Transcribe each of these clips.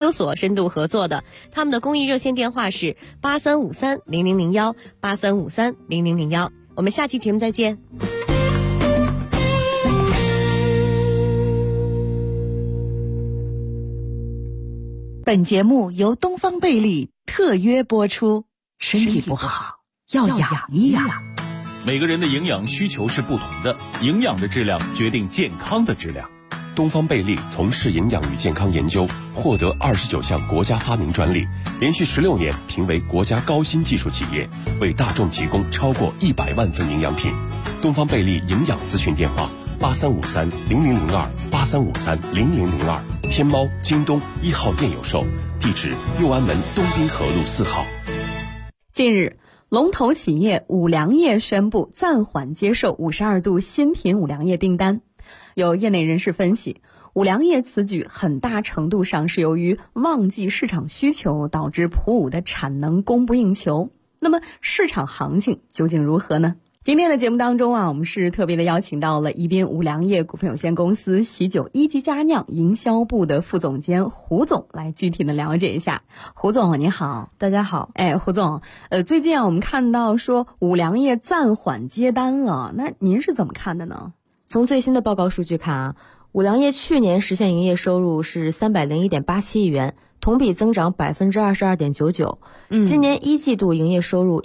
究所深度合作的，他们的公益热线电话是83530001，83530001。我们下期节目再见。 本节目由东方贝利特约播出，身体不好要养一养。 每个人的营养需求是不同的，营养的质量决定健康的质量。 东方贝利从事营养与健康研究，获得29项国家发明专利，连续16年评为国家高新技术企业，为大众提供超过100万份营养品。东方贝利营养咨询电话83530002，83530002，天猫、京东1号店有售，地址六安门东滨河路4号。 近日，龙头企业五粮液宣布暂缓接受52度新品五粮液订单。有业内人士分析，五粮液此举很大程度上是由于旺季市场需求导致普五的产能供不应求。那么市场行情究竟如何呢？今天的节目当中我们是特别的邀请到了宜宾五粮液股份有限公司喜酒一级佳酿营销部的副总监胡总来具体的了解一下。胡总你好。 大家好。 胡总，最近我们看到说五粮液暂缓接单了，那您是怎么看的呢？ 从最新的报告数据看五粮液去年实现营业收入是301.87亿元，同比增长22.99%。今年一季度营业收入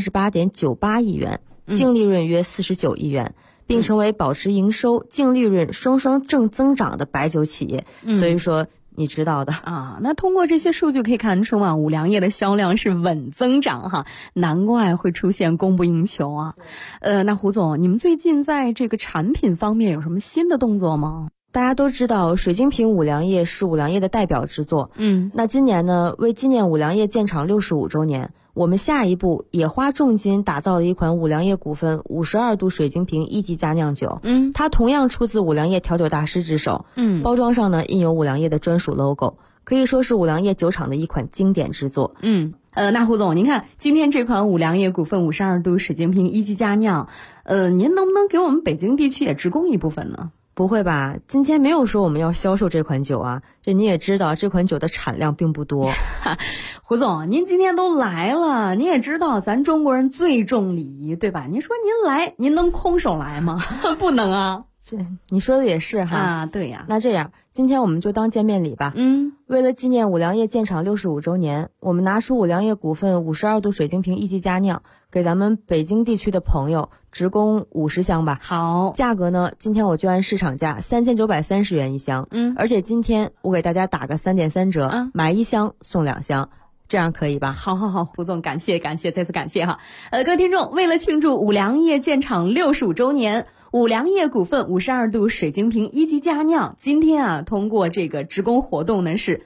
138.98亿元，净利润约49亿元，并成为保持营收、净利润双双正增长的白酒企业。所以说你知道的那通过这些数据可以看出五粮液的销量是稳增长哈，难怪会出现供不应求啊。那胡总，你们最近在这个产品方面有什么新的动作吗？ 大家都知道水晶瓶五粮液是五粮液的代表之作。那今年呢，为纪念五粮液建厂65周年，我们下一步也花重金打造了一款五粮液股份52度水晶瓶一级佳酿酒。它同样出自五粮液调酒大师之手。包装上呢印有五粮液的专属 logo， 可以说是五粮液酒厂的一款经典之作。 那胡总，您看今天这款五粮液股份52度水晶瓶一级佳酿，您能不能给我们北京地区也直供一部分呢？ 不会吧，今天没有说我们要销售这款酒啊，这你也知道这款酒的产量并不多。 胡总，您今天都来了，你也知道咱中国人最重礼仪，对吧？您说您来，您能空手来吗？不能啊。 这你说的也是哈。 对呀。 那这样今天我们就当见面礼吧。为了纪念五粮液建厂65周年，我们拿出五粮液股份52度水晶瓶一级佳酿，给咱们北京地区的朋友直供50箱吧。 好， 价格呢，今天我就按市场价3930元一箱。而且今天我给大家打个3.3折，买1箱送2箱。这样可以吧？ 好，胡总，感谢，再次感谢哈。各位听众，为了庆祝五粮液建厂65周年，五粮液股份52度水晶瓶一级佳酿今天通过这个直供活动呢是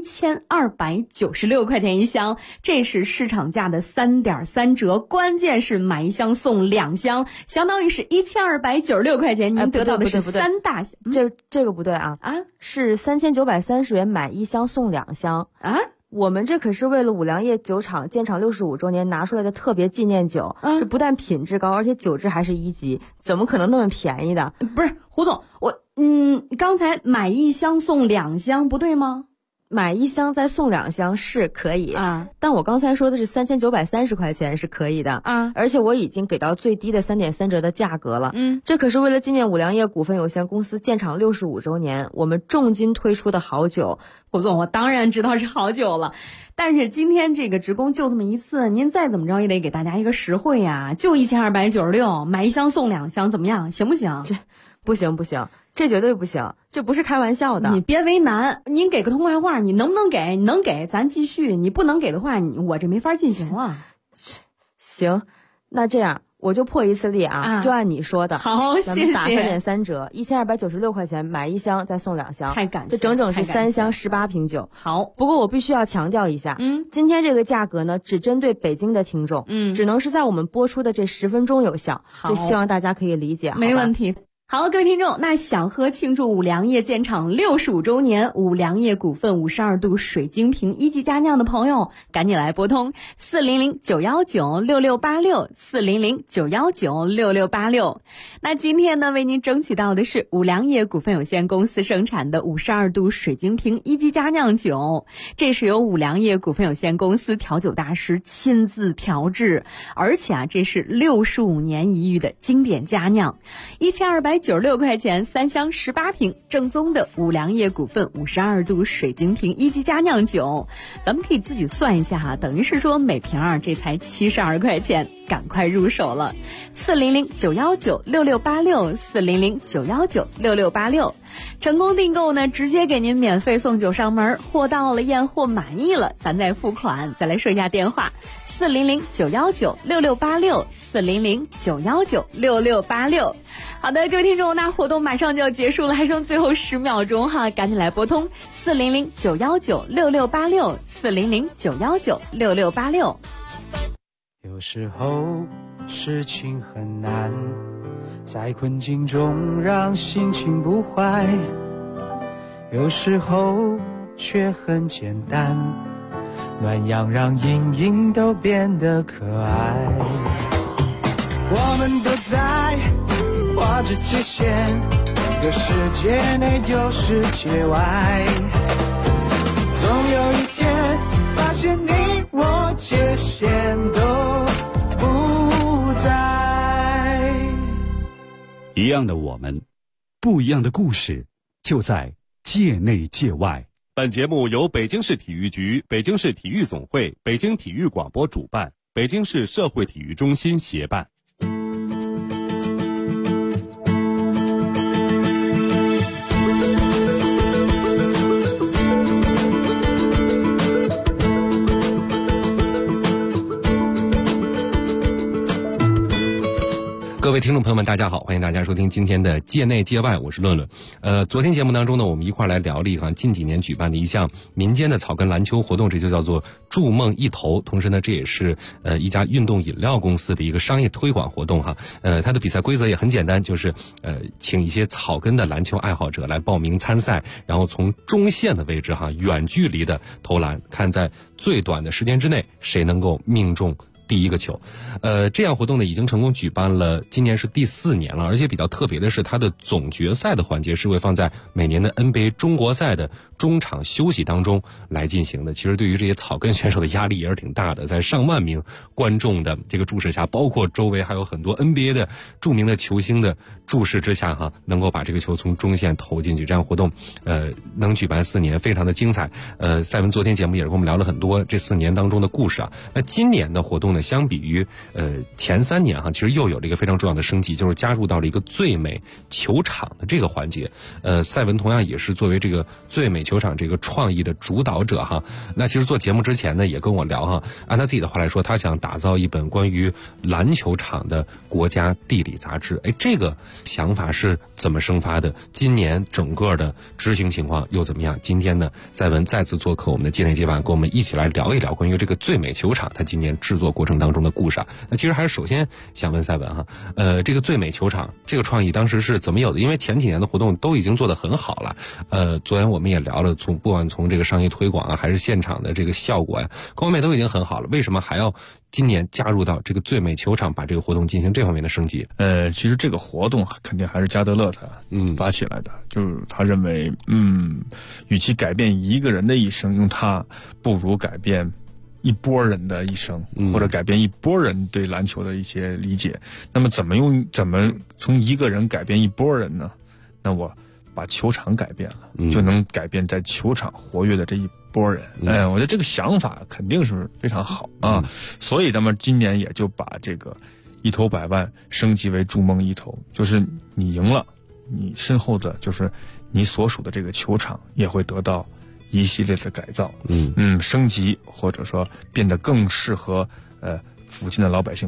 1296块钱一箱，这是市场价的3.3折，关键是买1箱送2箱，相当于是1296块钱，您得到的是3大箱。 这个不对啊，是3930元买1箱送2箱啊。我们这可是为了五粮液酒厂建厂65周年拿出来的特别纪念酒，这不但品质高，而且酒质还是1级，怎么可能那么便宜的？ 不是胡总，刚才买1箱送2箱不对吗？ 买1箱再送2箱是可以但我刚才说的是3930块钱是可以的而且我已经给到最低的3.3折的价格了。这可是为了纪念五粮液股份有限公司建厂65周年，我们重金推出的好酒。 胡总，我当然知道是好酒了，但是今天这个直供就这么一次，您再怎么着也得给大家一个实惠呀，就1296，买1箱送2箱，怎么样？行不行？ 这不行，这绝对不行，这不是开玩笑的。 你别为难，您给个痛快话，你能不能给？你能给咱继续，你不能给的话，我这没法进行了。 行，那这样我就破一次例就按你说的。 好， 咱们打3.3折，1296块钱买1箱再送2箱， 太感谢， 这整整是3箱18瓶酒。 好， 不过我必须要强调一下，今天这个价格呢，只针对北京的听众，只能是在我们播出的这10分钟有效，就希望大家可以理解。 没问题。 好，各位听众，那想喝庆祝五粮液建厂65周年五粮液股份52度水晶瓶一级佳酿的朋友，赶紧来拨通400-919-6686，400-919-6686。那今天呢，为您争取到的是五粮液股份有限公司生产的52度水晶瓶一级佳酿酒，这是由五粮液股份有限公司调酒大师亲自调制，而且这是65年一遇的经典佳酿，1296块钱3箱18瓶，正宗的五粮液股份52度水晶瓶一级佳酿酒，咱们可以自己算一下哈，等于是说每瓶这才72块钱，赶快入手了。400-919-6686，400-919-6686，成功订购呢，直接给您免费送酒上门，货到了验货满意了，咱再付款。再来说一下电话：400-919-6686，400-919-6686。好的，各位听众，那活动马上就要结束了，还剩最后10秒钟哈，赶紧来拨通400-919-6686，400-919-6686。 有时候事情很难，在困境中让心情不坏，有时候却很简单，暖阳让阴影都变得可爱。我们都在画着界限，一个世界内有世界外，总有一天发现你我界限都不在。 一样的我们，不一样的故事，就在界内界外。 本节目由北京市体育局、北京市体育总会、北京体育广播主办，北京市社会体育中心协办。 各位听众朋友们，大家好，欢迎大家收听今天的界内界外，我是论论。昨天节目当中呢，我们一块来聊了一项近几年举办的一项民间的草根篮球活动，这就叫做筑梦一投。同时呢，这也是一家运动饮料公司的一个商业推广活动哈。它的比赛规则也很简单，就是请一些草根的篮球爱好者来报名参赛，然后从中线的位置哈，远距离的投篮，看在最短的时间之内谁能够命中第一个球。这样活动呢已经成功举办了，今年是第4年了，而且比较特别的是，它的总决赛的环节是会放在每年的 NBA 中国赛的中场休息当中来进行的。其实对于这些草根选手的压力也是挺大的，在上万名观众的这个注视下，包括周围还有很多 NBA 的著名的球星的注视之下哈，能够把这个球从中线投进去，这样活动能举办4年，非常的精彩。赛文昨天节目也是跟我们聊了很多这4年当中的故事啊。那今年的活动呢，相比于前3年哈，其实又有了一个非常重要的升级，就是加入到了一个最美球场的这个环节。赛文同样也是作为这个最美球场这个创意的主导者哈。那其实做节目之前呢，也跟我聊哈，按他自己的话来说，他想打造一本关于篮球场的国家地理杂志。这个想法是怎么生发的？今年整个的执行情况又怎么样？今天呢，赛文再次做客我们的界内界外，跟我们一起来聊一聊关于这个最美球场它今年制作过程当中的故事啊。那其实还是首先想问赛文哈，这个最美球场这个创意当时是怎么有的？因为前几年的活动都已经做得很好了，昨天我们也聊了，不管从这个商业推广啊，还是现场的这个效果呀，各方面都已经很好了，为什么还要今年加入到这个最美球场，把这个活动进行这方面的升级？ 其实这个活动肯定还是加德勒他发起来的，就是他认为，与其改变一个人的一生，用它不如改变一波人的一生，或者改变一波人对篮球的一些理解。那么怎么从一个人改变一波人呢？那我把球场改变了，就能改变在球场活跃的这一波人。我觉得这个想法肯定是非常好啊。所以那么今年也就把这个一投100万升级为筑梦一投，就是你赢了，你身后的就是你所属的这个球场也会得到一系列的改造，升级，或者说变得更适合附近的老百姓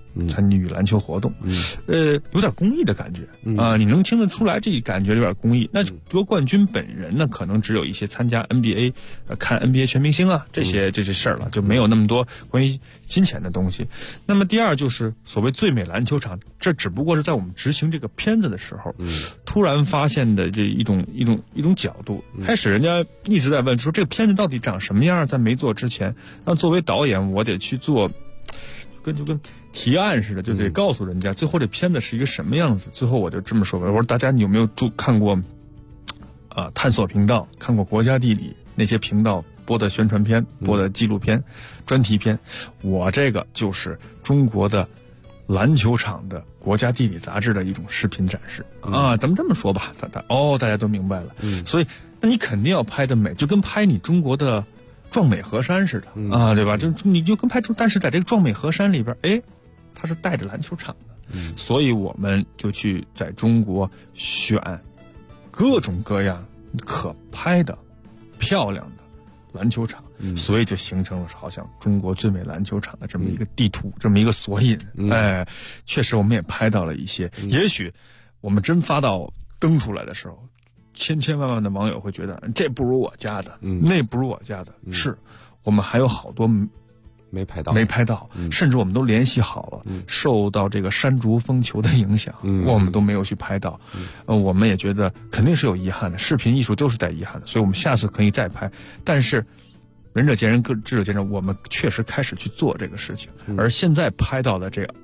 参与篮球活动，有点公益的感觉啊，你能听得出来这感觉有点公益。那夺冠军本人呢，可能只有一些参加 NBA、看 NBA 全明星啊这些事儿了，就没有那么多关于金钱的东西。那么第二就是所谓最美篮球场，这只不过是在我们执行这个片子的时候，突然发现的这一种角度。开始人家一直在问说这个片子到底长什么样，在没做之前，那作为导演我得去做。就跟提案似的，就得告诉人家最后这片子是一个什么样子。最后我就这么说吧，我说大家你有没有看过探索频道，看过国家地理那些频道播的宣传片，播的纪录片、专题片？我这个就是中国的篮球场的国家地理杂志的一种视频展示啊。咱们这么说吧，大家都明白了。所以那你肯定要拍的美，就跟拍你中国的壮美河山似的啊，对吧？就你就跟拍出，但是在这个壮美河山里边，它是带着篮球场的，所以我们就去在中国选各种各样可拍的、漂亮的篮球场，所以就形成了好像中国最美篮球场的这么一个地图，这么一个索引。确实我们也拍到了一些，也许我们真发到登出来的时候。千万的网友会觉得这不如我家的，那不如我家的，是我们还有好多没拍到， 甚至我们都联系好了，受到这个山竹风球的影响，我们都没有去拍到。我们也觉得肯定是有遗憾的，视频艺术都是带遗憾的，所以我们下次可以再拍。但是仁者见仁，智者见智，我们确实开始去做这个事情，而现在拍到的这个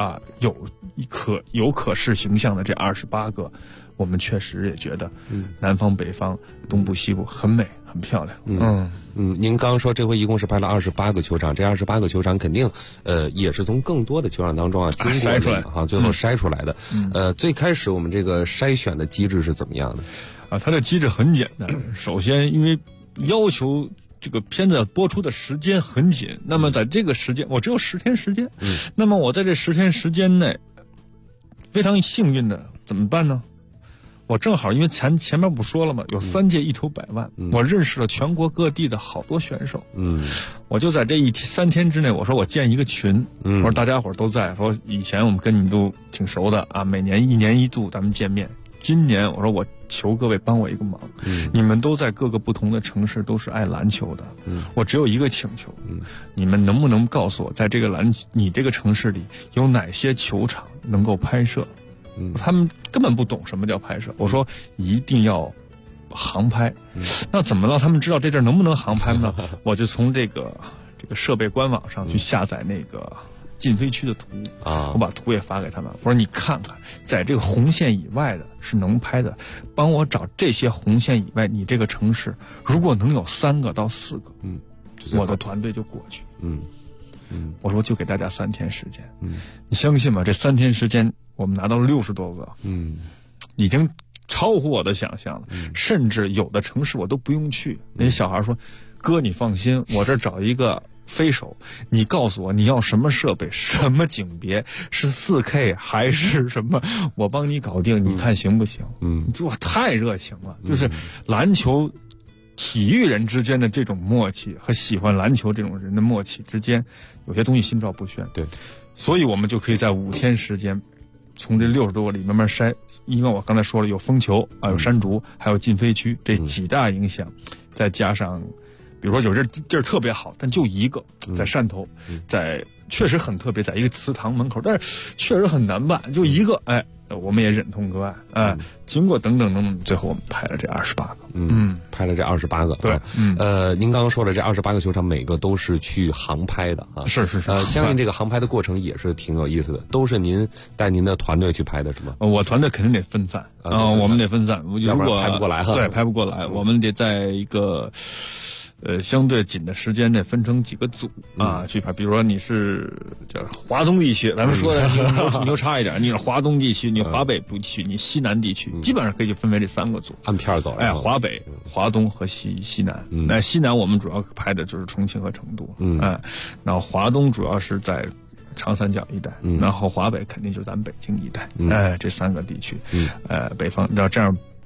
有可视形象的这28个。我们确实也觉得，南方、北方、东部、西部很美、很漂亮。 您刚刚说这回一共是拍了28个球场，这28个球场肯定，也是从更多的球场当中经过筛出来最后筛出来的。最开始我们这个筛选的机制是怎么样的？ 它的机制很简单，首先因为要求这个片子播出的时间很紧，那么在这个时间我只有10天时间，那么我在这10天时间内，非常幸运的怎么办呢？我正好因为前面不说了吗？有3届1头100万，我认识了全国各地的好多选手。我就在这3天之内，我说我建一个群，我说大家伙都在，说以前我们跟你们都挺熟的啊，每年1年1度咱们见面。今年我说我求各位帮我一个忙，你们都在各个不同的城市，都是爱篮球的，我只有一个请求，你们能不能告诉我，在这个你这个城市里有哪些球场能够拍摄？他们根本不懂什么叫拍摄。我说一定要航拍，那怎么让他们知道这地儿能不能航拍呢？我就从这个设备官网上去下载那个禁飞区的图我把图也发给他们。我说你看看，在这个红线以外的是能拍的，帮我找这些红线以外，你这个城市如果能有3个到4个，我的团队就过去。我说就给大家3天时间，你相信吗？这3天时间。我们拿到了60多个，已经超乎我的想象了。甚至有的城市我都不用去，那些小孩说：“哥，你放心，我这找一个飞手，你告诉我你要什么设备、什么景别，是4K 还是什么，我帮你搞定，你看行不行？”我太热情了，就是篮球。体育人之间的这种默契和喜欢篮球这种人的默契之间，有些东西心照不宣。 对， 所以我们就可以在5天时间。从这60多个里慢慢筛，因为我刚才说了有风球有山竹，还有禁飞区这几大影响，再加上，比如说有这地儿特别好，但就一个在汕头，在确实很特别，在一个祠堂门口，但是确实很难办，就一个我们也忍痛割爱，经过等等，最后我们拍了这28个， 拍了这28个， 对， 您刚刚说的这28个球场，每个都是去航拍的啊， 是， 相信这个航拍的过程也是挺有意思的，都是您带您的团队去拍的是吗？ 我团队肯定得分散我们得分散， 要不然拍不过来哈， 对，拍不过来，我们得在一个。相对紧的时间内分成几个组去拍，比如说你是叫华东地区，咱们说的你就差一点，你是华东地区，你华北地区，你西南地区，基本上可以就分为这3个组， 按片走。 华北、华东和西南。那西南我们主要拍的就是重庆和成都，然后华东主要是在长三角一带，然后华北肯定就是咱北京一带，这3个地区，北方要这样。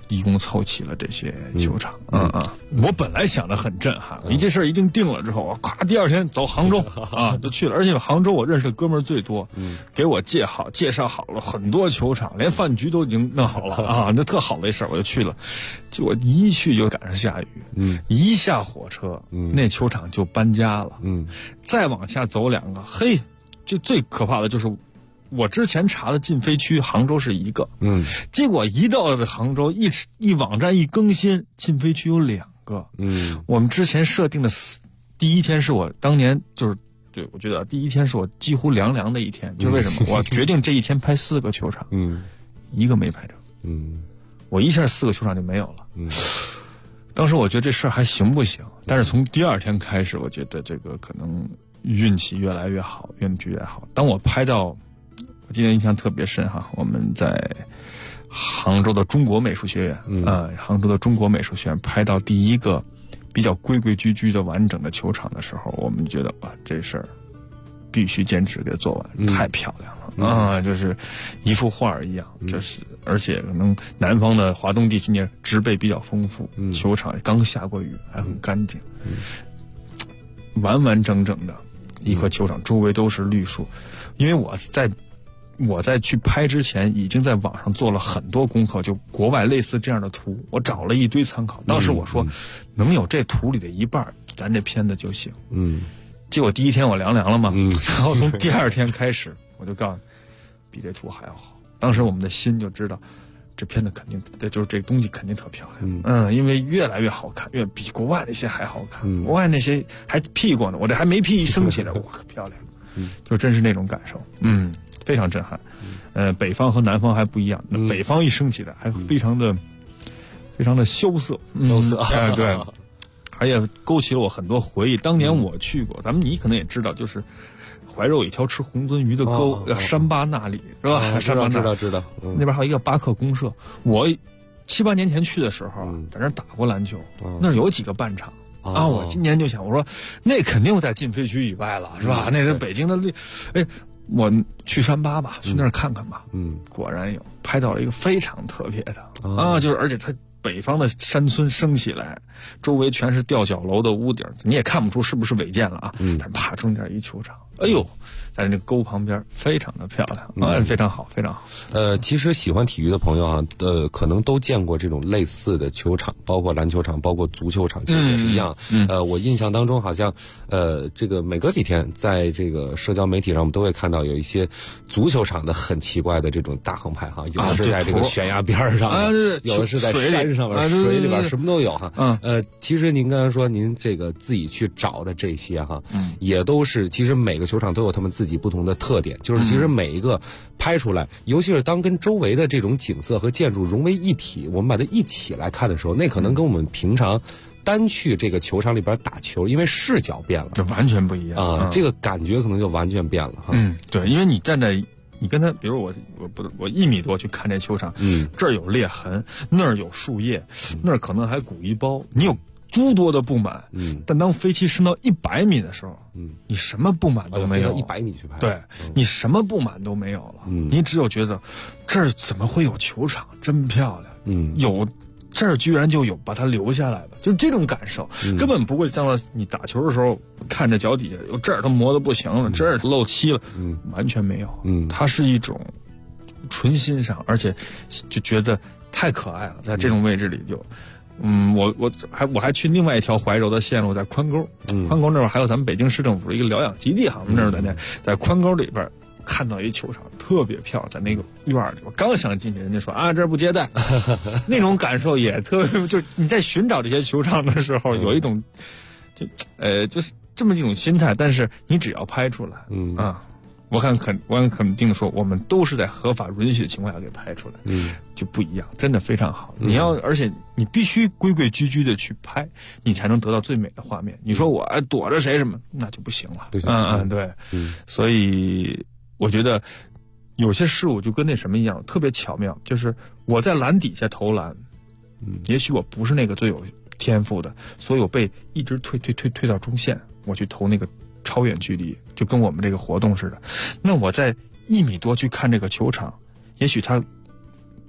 一共凑齐了这些球场。我本来想着很震撼，你这事儿一定定了之后，我咔第二天走杭州啊就去了，而且杭州我认识的哥们儿最多，给我介绍好了很多球场，连饭局都已经弄好了啊，那特好的一事儿，我就去了。就我一去就赶上下雨，一下火车，那球场就搬家了，再往下走2个，嘿，就最可怕的就是。我之前查的禁飞区，杭州是1个，结果一到杭州，一网站一更新，禁飞区有2个，我们之前设定的第一天是我当年就是对我觉得第一天是我几乎凉的一天，就是为什么我决定这一天拍4个球场，1个没拍成，我一下4个球场就没有了，当时我觉得这事儿还行不行？但是从第2天开始，我觉得这个可能运气越来越好，运气越来越好。当我拍到。我今天印象特别深哈，我们在杭州的中国美术学院，杭州的中国美术学院拍到第一个比较规规矩矩的完整的球场的时候，我们觉得哇，这事儿必须坚持给做完，太漂亮了就是一幅画一样，就是而且可能南方的华东地区呢植被比较丰富，球场刚下过雨，还很干净，完完整整的一颗球场，周围都是绿树，因为我在去拍之前已经在网上做了很多功课，就国外类似这样的图，我找了一堆参考。当时我说，能有这图里的一半，咱这片子就行。结果第一天我凉了嘛，然后从第2天开始，我就告诉你，比这图还要好。当时我们的心就知道，这片子肯定，就是这东西肯定特漂亮。因为越来越好看，比国外那些还好看。国外那些还 P 过呢，我这还没 P 一升起来，哇，可漂亮。就真是那种感受。非常震撼，北方和南方还不一样。北方一升起来，还非常的萧瑟，对，而且勾起了我很多回忆。当年我去过，你可能也知道，就是怀柔有一条吃红鳟鱼的沟，叫山巴那里，是吧？ 知道。 那边还有一个巴克公社。我7、8年前去的时候在那打过篮球，那儿有几个半场。我今年就想，我说那肯定在禁飞区以外了，是吧？那是北京的，我去山巴吧，去那儿看看吧。果然有拍到了一个非常特别的就是而且它北方的山村升起来，周围全是吊脚楼的屋顶，你也看不出是不是违建了啊。但啪中间一球场，哎呦，在那沟旁边，非常的漂亮非常好，非常好。 其实喜欢体育的朋友啊，可能都见过这种类似的球场，包括篮球场，包括足球场，其实也是一样。我印象当中好像，这个每隔几天，在这个社交媒体上，我们都会看到有一些足球场的很奇怪的这种大横排哈，有的是在这个悬崖边上，有的是在山上面、水里边，什么都有哈。其实您刚才说您这个自己去找的这些哈，也都是其实每个球场都有他们自己不同的特点，就是其实每一个拍出来，尤其是当跟周围的这种景色和建筑融为一体，我们把它一起来看的时候，那可能跟我们平常单去这个球场里边打球，因为视角变了， 就完全不一样这个感觉可能就完全变了哈。 对，因为你站在你跟他，比如我1米多去看这球场，这儿有裂痕，那儿有树叶，那儿可能还鼓一包，你有诸多的不满，但当飞机升到100米的时候，你什么不满都没有。 100米去拍， 对，你什么不满都没有了，你只有觉得这儿怎么会有球场，真漂亮，有这儿居然就有把它留下来了，就这种感受，根本不会像你打球的时候看着脚底下有这儿都磨得不行了，这儿漏漆了，完全没有，它是一种纯欣赏，而且就觉得太可爱了，在这种位置里就。我还去另外一条怀柔的线路，在宽沟，宽沟那边还有咱们北京市政府的一个疗养基地哈，我们那儿在宽沟里边看到一球场特别漂亮，在那个院里，我刚想进去，人家说这儿不接待，那种感受也特别，就你在寻找这些球场的时候，有一种就是这么一种心态，但是你只要拍出来，我肯定的说，我们都是在合法允许的情况下给拍出来，就不一样，真的非常好。而且你必须规规矩矩的去拍，你才能得到最美的画面。你说我躲着谁什么，那就不行了。对，所以我觉得有些事物就跟那什么一样，特别巧妙，就是我在篮底下投篮，也许我不是那个最有天赋的，所以我被一直推到中线，我去投那个超远距离，就跟我们这个活动似的。那我在1米多去看这个球场，也许它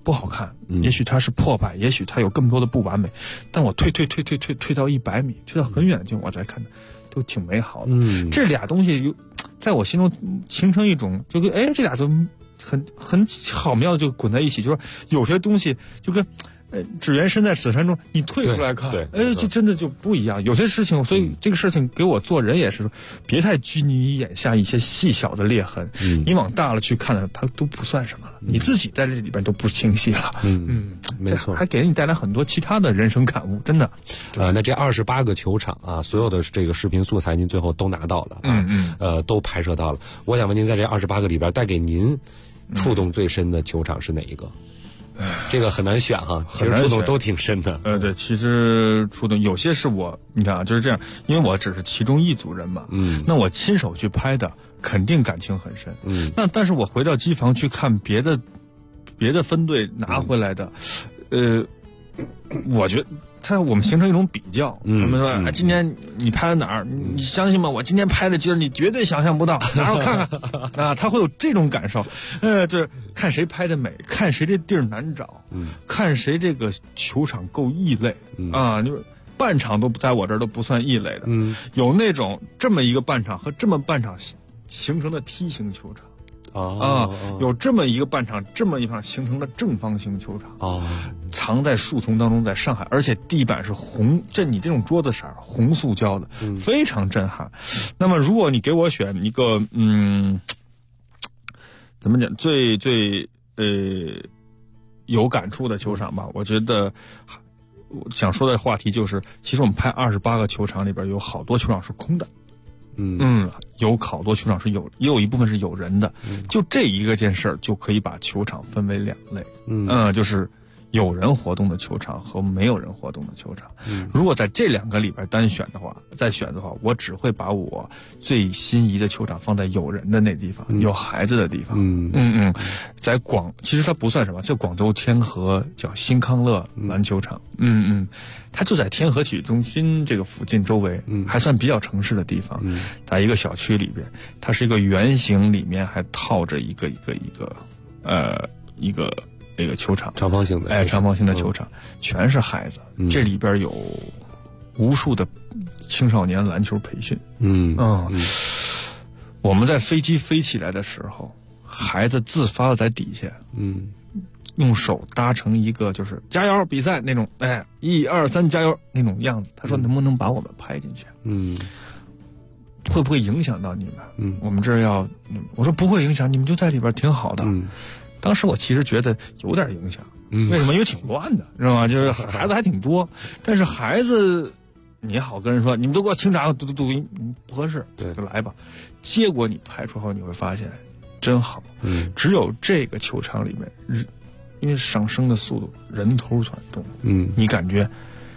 不好看，也许它是破败，也许它有更多的不完美，但我退到100米，退到很远的地方，我再看，都挺美好的。这俩东西在我心中形成一种，就跟这俩就很巧妙的就滚在一起，就是有些东西就跟。只缘身在此山中，你退出来看，就真的就不一样。有些事情，所以这个事情给我做人也是，别太拘泥于眼下一些细小的裂痕。你往大了去看，它都不算什么了。你自己在这里边都不清晰了。 没错， 还给你带来很多其他的人生感悟，真的。 那这28个球场啊，所有的这个视频素材您最后都拿到了啊，都拍摄到了。我想问您，在这28个里边，带给您触动最深的球场是哪一个？这个很难选哈，其实触动都挺深的。 对，其实触动有些是你看啊，就是这样，因为我只是其中一组人嘛，那我亲手去拍的，肯定感情很深。但是我回到机房去看别的分队拿回来的，我觉得我们形成一种比较，他们说今天你拍了哪儿？你相信吗？我今天拍的，今儿你绝对想象不到，拿我看看啊，他会有这种感受。就是看谁拍的美，看谁这地儿难找，看谁这个球场够异类啊，就是半场都在我这儿都不算异类的。有那种这么一个半场和这么半场形成的梯形球场。有这么一个半场，这么一场形成的正方形球场藏在树丛当中，在上海，而且地板是红，你这种桌子色红塑胶的，非常震撼。那么如果你给我选一个，怎么讲最有感触的球场吧，我觉得我想说的话题就是，其实我们拍28个球场里边有好多球场是空的。有好多球场是也有一部分是有人的，就这一个件事儿就可以把球场分为2类，就是有人活动的球场和没有人活动的球场。如果在这2个里边再选的话，我只会把我最心仪的球场放在有人的那地方，有孩子的地方。在其实它不算什么，叫广州天河，叫新康乐篮球场。它就在天河体育中心这个附近周围，还算比较城市的地方，在一个小区里边，它是一个圆形，里面还套着一个球场， 长方形的球场，全是孩子，这里边有无数的青少年篮球培训。我们在飞机飞起来的时候，孩子自发的在底下，用手搭成一个就是加油比赛那种，1、2、3加油那种样子。他说能不能把我们拍进去？会不会影响到你们？我们这儿我说不会影响，你们就在里边挺好的。当时我其实觉得有点影响，为什么？因为挺乱的，知道吗？就是孩子还挺多，但是孩子你好跟人说你们都给我清场，不合适，就来吧。结果你拍出后你会发现真好，只有这个球场里面因为上升的速度，人头攒动，你感觉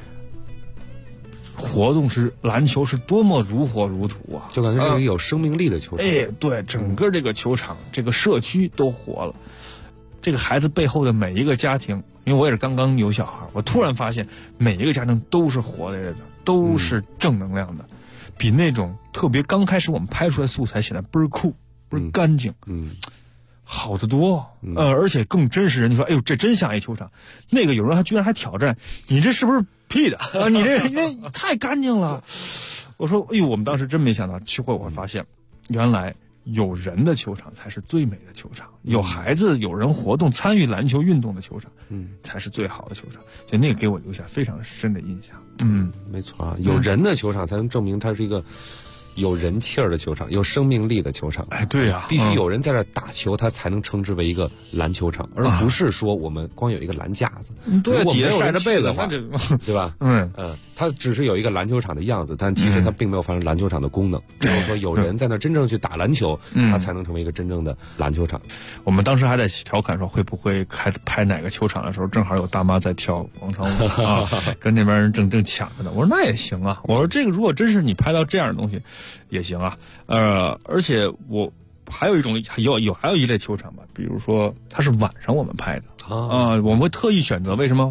活动篮球是多么如火如荼啊！ 就感觉这是有生命力的球场。 对，整个这个球场，这个社区都活了。这个孩子背后的每一个家庭，因为我也是刚刚有小孩，我突然发现每一个家庭都是活的，都是正能量的，比那种特别刚开始我们拍出来素材显得倍儿酷，倍儿干净，好得多，而且更真实。你说，哎呦，这真像一球场。那个有人居然还挑战，你这是不是 P 的啊？你这因为太干净了。我说，哎呦，我们当时真没想到，去后我会发现，原来有人的球场才是最美的球场，有孩子、有人活动、参与篮球运动的球场，才是最好的球场。所以那个给我留下非常深的印象。 没错啊，有人的球场才能证明它是一个有人气儿的球场，有生命力的球场。 对呀， 必须有人在这打球，它才能称之为一个篮球场，而不是说我们光有一个篮架子。 对，底下晒着被子的话， 对吧？它只是有一个篮球场的样子，但其实它并没有发生篮球场的功能。只有说有人在那真正去打篮球，它才能成为一个真正的篮球场。 我们当时还在调侃说，会不会拍哪个球场的时候，正好有大妈在跳广场舞啊，跟那边人正抢着呢。我说那也行啊，我说这个如果真是你拍到这样的东西也行啊。而且我还有一种还有一类球场吧，比如说它是晚上我们拍的我们会特意选择，为什么？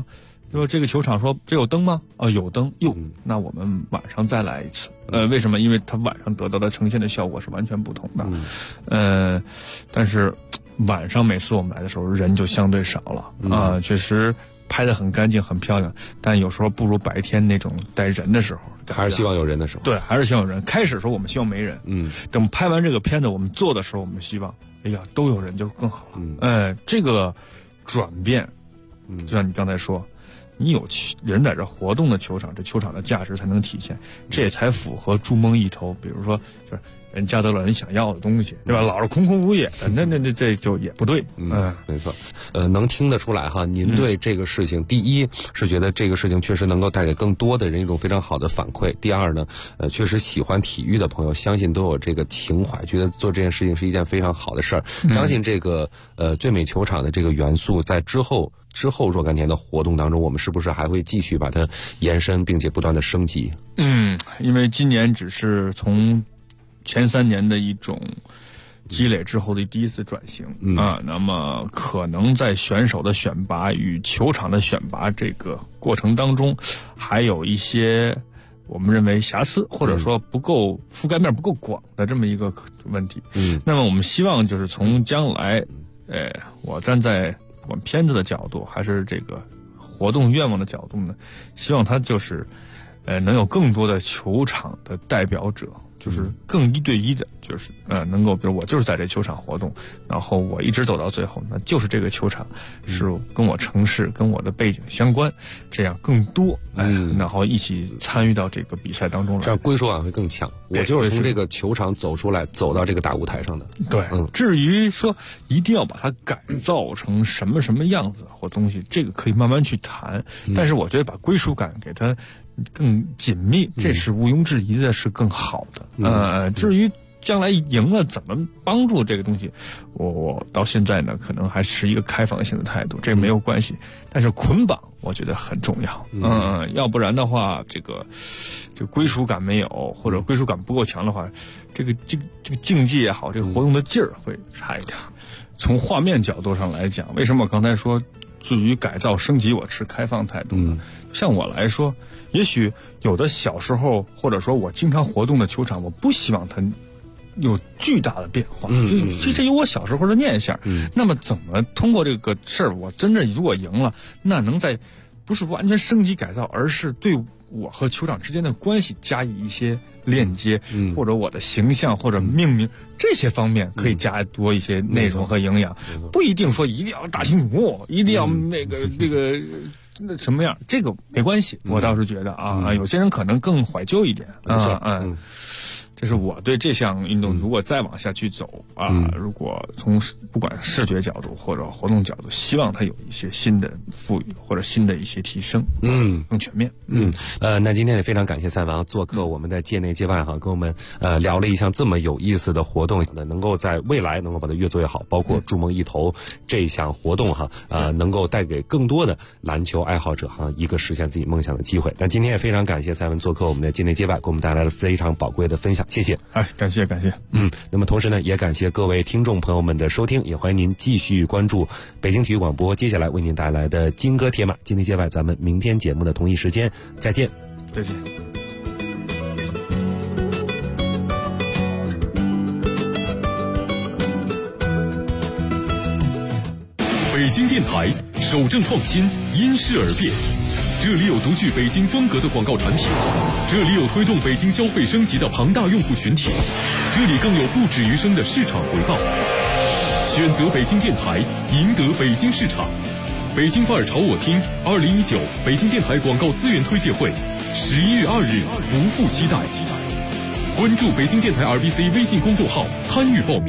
就说这个球场说这有灯吗？有灯哟，那我们晚上再来一次。为什么？因为它晚上得到的呈现的效果是完全不同的。但是晚上每次我们来的时候人就相对少了确实拍得很干净很漂亮，但有时候不如白天那种带人的时候。 还是希望有人的时候。 对，还是希望有人。开始的时候我们希望没人，等拍完这个片子我们做的时候，我们希望都有人就更好了。这个转变，就像你刚才说，你有人在这活动的球场，这球场的价值才能体现，这也才符合筑梦一头。比如说，就是人加德勒人想要的东西，对吧？老是空空如也的，那这就也不对。 没错。能听得出来哈，您对这个事情，第一是觉得这个事情确实能够带给更多的人一种非常好的反馈；第二呢，确实喜欢体育的朋友，相信都有这个情怀，觉得做这件事情是一件非常好的事儿。相信这个最美球场的这个元素，在之后若干年的活动当中，我们是不是还会继续把它延伸，并且不断的升级？ 因为今年只是从前3年的一种积累之后的第一次转型那么可能在选手的选拔与球场的选拔这个过程当中，还有一些我们认为瑕疵，或者说不够覆盖面不够广的这么一个问题。那么我们希望就是从将来，我站在我们片子的角度，还是这个活动愿望的角度呢，希望它就是能有更多的球场的代表者。就是更1对1的，就是能够，比如我就是在这球场活动，然后我一直走到最后，那就是这个球场是跟我城市跟我的背景相关，这样更多然后一起参与到这个比赛当中来， 这样归属感会更强。我就是从这个球场走出来，走到这个大舞台上的。 对，至于说一定要把它改造成什么样子或东西，这个可以慢慢去谈。但是我觉得把归属感给它更紧密，这是毋庸置疑的，是更好的。至于将来赢了怎么帮助这个东西，我到现在呢，可能还是一个开放性的态度，这没有关系。但是捆绑我觉得很重要。要不然的话，这个归属感没有，或者归属感不够强的话，这个竞技也好，这个活动的劲儿会差一点。从画面角度上来讲，为什么我刚才说至于改造升级我持开放态度呢？像我来说，也许有的小时候或者说我经常活动的球场，我不希望它有巨大的变化，这有我小时候的念想。那么怎么通过这个事儿，我真正如果赢了，那能在不是完全升级改造，而是对我和球场之间的关系加以一些链接，或者我的形象或者命名这些方面可以加多一些内容和营养，不一定说一定要大型舞，一定要那个什么样，这个没关系。我倒是觉得有些人可能更怀旧一点。这是我对这项运动如果再往下去走如果从不管视觉角度或者活动角度，希望它有一些新的赋予或者新的一些提升，更全面。 那今天也非常感谢赛王做客我们的界内界外跟我们聊了一项这么有意思的活动，能够在未来能够把它越做越好，包括筑梦一头这项活动能够带给更多的篮球爱好者一个实现自己梦想的机会。但今天也非常感谢赛文做客我们的界内界外，给我们带来了非常宝贵的分享。谢谢。 感谢。 那么同时呢，也感谢各位听众朋友们的收听，也欢迎您继续关注北京体育广播接下来为您带来的金戈铁马界内界外，咱们明天节目的同一时间再见。 北京电台守正创新，因势而变。这里有独具北京风格的广告产品，这里有推动北京消费升级的庞大用户群体，这里更有不止于生的市场回报。选择北京电台，赢得北京市场。北京范儿朝我听2019北京电台广告资源推介会，11月2日不负期待。关注北京电台 RBC 微信公众号参与报名。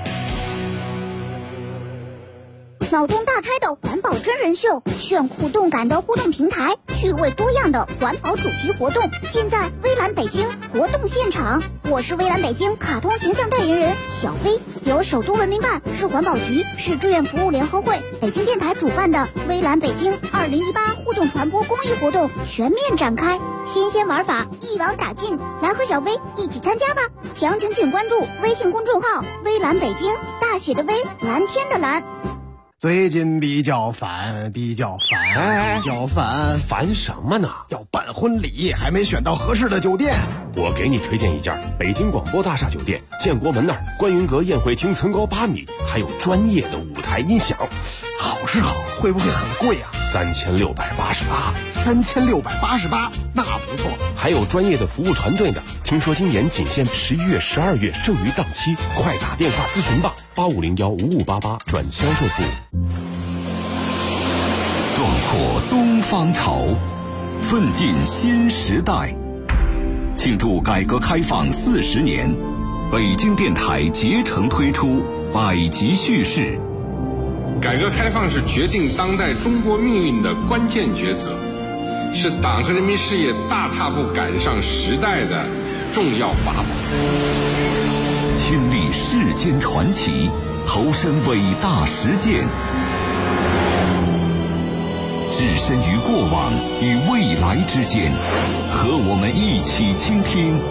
脑洞大开的环保真人秀，炫酷动感的互动平台，趣味多样的环保主题活动，尽在微蓝北京活动现场。我是微蓝北京卡通形象代言人小飞，由首都文明办、市环保局、市志愿服务联合会、北京电台主办的微蓝北京2018互动传播公益活动全面展开，新鲜玩法一网打尽，来和小飞一起参加吧！详情请关注微信公众号微蓝北京，大写的微，蓝天的蓝。 最近比较烦， 烦什么呢？ 要办婚礼，还没选到合适的酒店。 我给你推荐一家北京广播大厦酒店，建国门那儿观云阁宴会厅层高8米，还有专业的舞台音响。 好是好，会不会很贵啊 ？3688， 那不错。 还有专业的服务团队呢。听说今年仅限11月、12月剩余档期，快打电话咨询吧，85015588转销售部。 壮阔东方潮，奋进新时代。庆祝改革开放40年，北京电台竭诚推出百集叙事。 改革开放是决定当代中国命运的关键抉择，是党和人民事业大踏步赶上时代的重要法宝。 亲历世间传奇，投身伟大实践，置身于过往与未来之间，和我们一起倾听